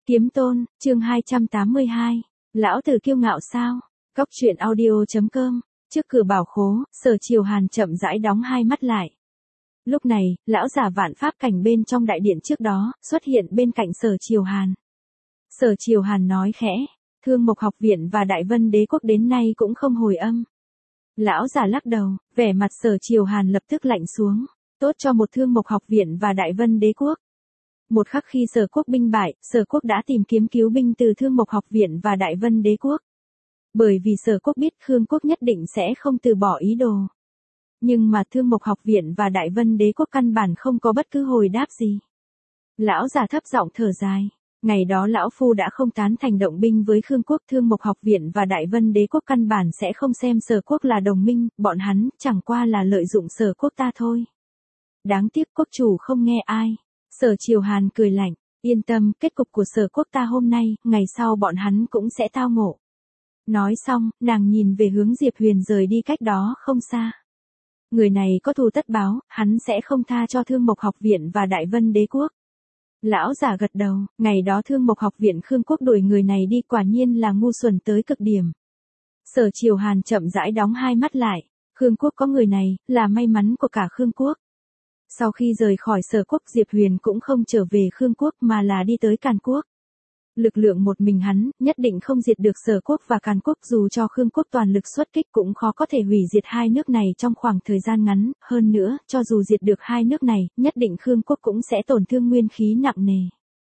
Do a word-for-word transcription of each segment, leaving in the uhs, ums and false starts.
Kiếm Tôn, chương hai trăm tám mươi hai. Lão tử kiêu ngạo sao? Cóc truyện audio.com. Trước cửa bảo khố, Sở Triều Hàn chậm rãi đóng hai mắt lại. Lúc này, lão giả vạn pháp cảnh bên trong đại điện trước đó, xuất hiện bên cạnh Sở Triều Hàn. Sở Triều Hàn nói khẽ, Thương Mộc Học Viện và Đại Vân Đế Quốc đến nay cũng không hồi âm. Lão giả lắc đầu, vẻ mặt Sở Triều Hàn lập tức lạnh xuống, tốt cho một Thương Mộc Học Viện và Đại Vân Đế Quốc. Một khắc khi Sở Quốc binh bại, Sở Quốc đã tìm kiếm cứu binh từ Thương Mộc Học Viện và Đại Vân Đế Quốc. Bởi vì Sở Quốc biết Khương Quốc nhất định sẽ không từ bỏ ý đồ. Nhưng mà Thương Mộc Học Viện và Đại Vân Đế Quốc căn bản không có bất cứ hồi đáp gì. Lão già thấp giọng thở dài. Ngày đó lão phu đã không tán thành động binh với Khương Quốc, Thương Mộc Học Viện và Đại Vân Đế Quốc căn bản sẽ không xem Sở Quốc là đồng minh, bọn hắn chẳng qua là lợi dụng Sở Quốc ta thôi. Đáng tiếc quốc chủ không nghe ai. Sở Triều Hàn cười lạnh, yên tâm, kết cục của Sở Quốc ta hôm nay, ngày sau bọn hắn cũng sẽ tao ngộ. Nói xong, nàng nhìn về hướng Diệp Huyền rời đi cách đó không xa. Người này có thù tất báo, hắn sẽ không tha cho Thương Mộc Học Viện và Đại Vân Đế Quốc. Lão giả gật đầu, ngày đó Thương Mộc Học Viện Khương Quốc đuổi người này đi quả nhiên là ngu xuẩn tới cực điểm. Sở Triều Hàn chậm rãi đóng hai mắt lại, Khương Quốc có người này, là may mắn của cả Khương Quốc. Sau khi rời khỏi Sở Quốc, Diệp Huyền cũng không trở về Khương Quốc mà là đi tới Càn Quốc. Lực lượng một mình hắn, nhất định không diệt được Sở Quốc và Càn Quốc, dù cho Khương Quốc toàn lực xuất kích cũng khó có thể hủy diệt hai nước này trong khoảng thời gian ngắn, hơn nữa, cho dù diệt được hai nước này, nhất định Khương Quốc cũng sẽ tổn thương nguyên khí nặng nề.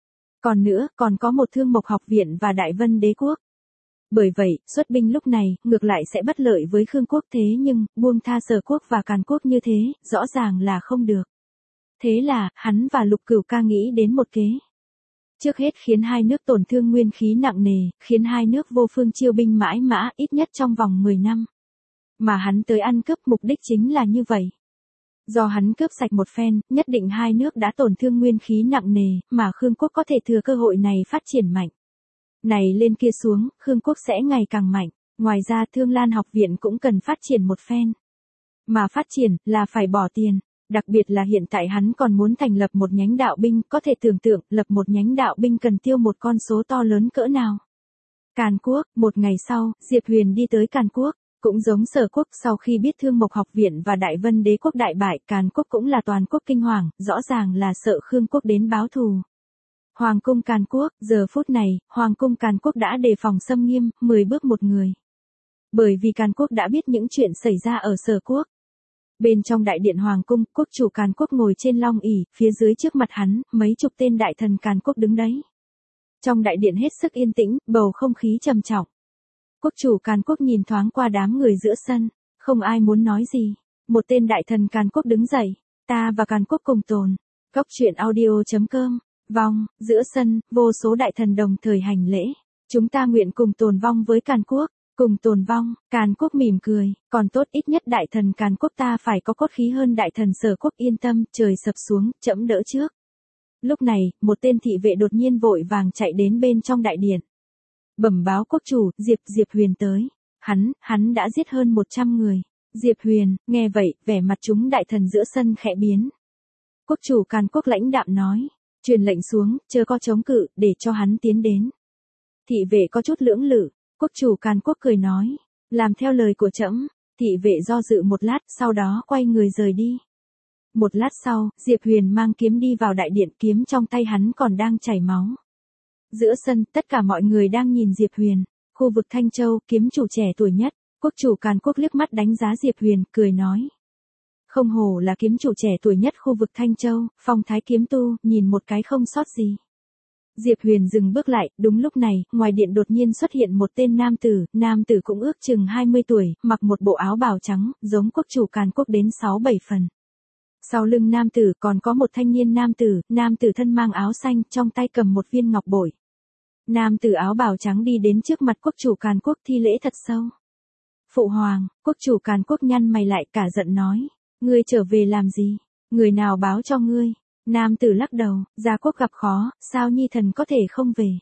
Còn nữa, còn có một Thương Mộc Học Viện và Đại Vân Đế Quốc. Bởi vậy, xuất binh lúc này, ngược lại sẽ bất lợi với Khương Quốc, thế nhưng, buông tha Sở Quốc và Càn Quốc như thế, rõ ràng là không được. Thế là, hắn và Lục Cửu Ca nghĩ đến một kế. Trước hết khiến hai nước tổn thương nguyên khí nặng nề, khiến hai nước vô phương chiêu binh mãi mã, ít nhất trong vòng mười năm. Mà hắn tới ăn cướp mục đích chính là như vậy. Do hắn cướp sạch một phen, nhất định hai nước đã tổn thương nguyên khí nặng nề, mà Khương Quốc có thể thừa cơ hội này phát triển mạnh. Này lên kia xuống, Khương Quốc sẽ ngày càng mạnh. Ngoài ra Thương Lan Học Viện cũng cần phát triển một phen. Mà phát triển, là phải bỏ tiền. Đặc biệt là hiện tại hắn còn muốn thành lập một nhánh đạo binh, có thể tưởng tượng, lập một nhánh đạo binh cần tiêu một con số to lớn cỡ nào. Càn Quốc, một ngày sau, Diệp Huyền đi tới Càn Quốc, cũng giống Sở Quốc, sau khi biết Thương Mộc Học Viện và Đại Vân Đế Quốc đại bại, Càn Quốc cũng là toàn quốc kinh hoàng, rõ ràng là sợ Khương Quốc đến báo thù. Hoàng cung Càn Quốc, giờ phút này, Hoàng cung Càn Quốc đã đề phòng xâm nghiêm, mười bước một người. Bởi vì Càn Quốc đã biết những chuyện xảy ra ở Sở Quốc. Bên trong đại điện Hoàng cung, quốc chủ Càn Quốc ngồi trên long ỷ, phía dưới trước mặt hắn, mấy chục tên đại thần Càn Quốc đứng đấy. Trong đại điện hết sức yên tĩnh, bầu không khí trầm trọng. Quốc chủ Càn Quốc nhìn thoáng qua đám người giữa sân, không ai muốn nói gì. Một tên đại thần Càn Quốc đứng dậy, ta và Càn Quốc cùng tồn. Cóc truyện audio.com. Vong, giữa sân, vô số đại thần đồng thời hành lễ. Chúng ta nguyện cùng tồn vong với Càn Quốc. Cùng tồn vong, Càn Quốc mỉm cười, còn tốt ít nhất đại thần Càn Quốc ta phải có cốt khí hơn đại thần Sở Quốc, yên tâm, trời sập xuống, trẫm đỡ trước. Lúc này, một tên thị vệ đột nhiên vội vàng chạy đến bên trong đại điện. Bẩm báo quốc chủ, Diệp Diệp Huyền tới. Hắn, hắn đã giết hơn một trăm người. Diệp Huyền, nghe vậy, vẻ mặt chúng đại thần giữa sân khẽ biến. Quốc chủ Càn Quốc lãnh đạm nói, truyền lệnh xuống, chớ có chống cự, để cho hắn tiến đến. Thị vệ có chút lưỡng lự. Quốc chủ Càn Quốc cười nói, làm theo lời của trẫm. Thị vệ do dự một lát, sau đó quay người rời đi. Một lát sau, Diệp Huyền mang kiếm đi vào đại điện, kiếm trong tay hắn còn đang chảy máu. Giữa sân, tất cả mọi người đang nhìn Diệp Huyền. Khu vực Thanh Châu, kiếm chủ trẻ tuổi nhất, quốc chủ Càn Quốc liếc mắt đánh giá Diệp Huyền, cười nói. Không hổ là kiếm chủ trẻ tuổi nhất khu vực Thanh Châu, phong thái kiếm tu, nhìn một cái không sót gì. Diệp Huyền dừng bước lại, đúng lúc này, ngoài điện đột nhiên xuất hiện một tên nam tử, nam tử cũng ước chừng hai mươi tuổi, mặc một bộ áo bào trắng, giống quốc chủ Càn Quốc đến sáu bảy phần. Sau lưng nam tử còn có một thanh niên nam tử, nam tử thân mang áo xanh, trong tay cầm một viên ngọc bội. Nam tử áo bào trắng đi đến trước mặt quốc chủ Càn Quốc thi lễ thật sâu. Phụ hoàng, quốc chủ Càn Quốc nhăn mày lại cả giận nói, ngươi trở về làm gì? Người nào báo cho ngươi? Nam tử lắc đầu, gia quốc gặp khó, sao nhi thần có thể không về.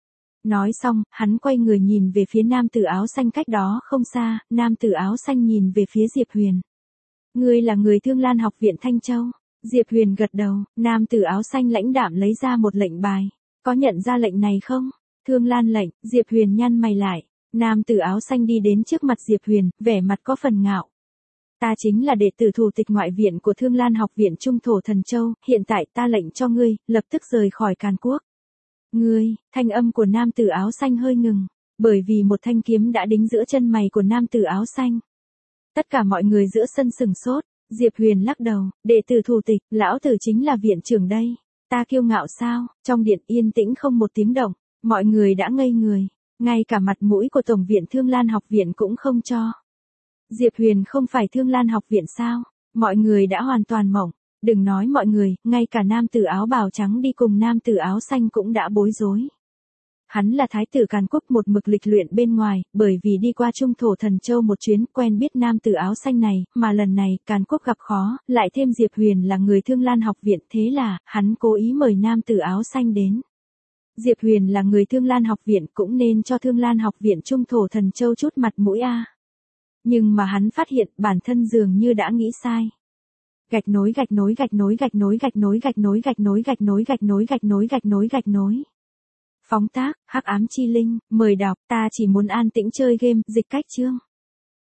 Nói xong, hắn quay người nhìn về phía nam tử áo xanh cách đó không xa, nam tử áo xanh nhìn về phía Diệp Huyền. Ngươi là người Thương Lan Học Viện Thanh Châu. Diệp Huyền gật đầu, nam tử áo xanh lãnh đạm lấy ra một lệnh bài. Có nhận ra lệnh này không? Thương Lan lệnh, Diệp Huyền nhăn mày lại. Nam tử áo xanh đi đến trước mặt Diệp Huyền, vẻ mặt có phần ngạo. Ta chính là đệ tử thủ tịch ngoại viện của Thương Lan học viện Trung Thổ Thần Châu, hiện tại ta lệnh cho ngươi, lập tức rời khỏi Càn Quốc. Ngươi, thanh âm của nam tử áo xanh hơi ngừng, bởi vì một thanh kiếm đã đính giữa chân mày của nam tử áo xanh. Tất cả mọi người giữa sân sừng sốt, Diệp Huyền lắc đầu, đệ tử thủ tịch, lão tử chính là viện trưởng đây. Ta kiêu ngạo sao? Trong điện yên tĩnh không một tiếng động, mọi người đã ngây người, ngay cả mặt mũi của Tổng viện Thương Lan học viện cũng không cho. Diệp Huyền không phải Thương Lan học viện sao? Mọi người đã hoàn toàn mộng, đừng nói mọi người, ngay cả nam tử áo bào trắng đi cùng nam tử áo xanh cũng đã bối rối. Hắn là thái tử Càn Quốc một mực lịch luyện bên ngoài, bởi vì đi qua Trung Thổ Thần Châu một chuyến quen biết nam tử áo xanh này, mà lần này Càn Quốc gặp khó, lại thêm Diệp Huyền là người Thương Lan học viện, thế là, hắn cố ý mời nam tử áo xanh đến. Diệp Huyền là người Thương Lan học viện cũng nên cho Thương Lan học viện Trung Thổ Thần Châu chút mặt mũi a. Nhưng mà hắn phát hiện bản thân dường như đã nghĩ sai. Gạch nối gạch nối gạch nối gạch nối gạch nối gạch nối gạch nối gạch nối gạch nối gạch nối gạch nối gạch nối. Phóng tác, Hắc Ám Chi Linh, mời đọc, ta chỉ muốn an tĩnh chơi game, dịch cách chương.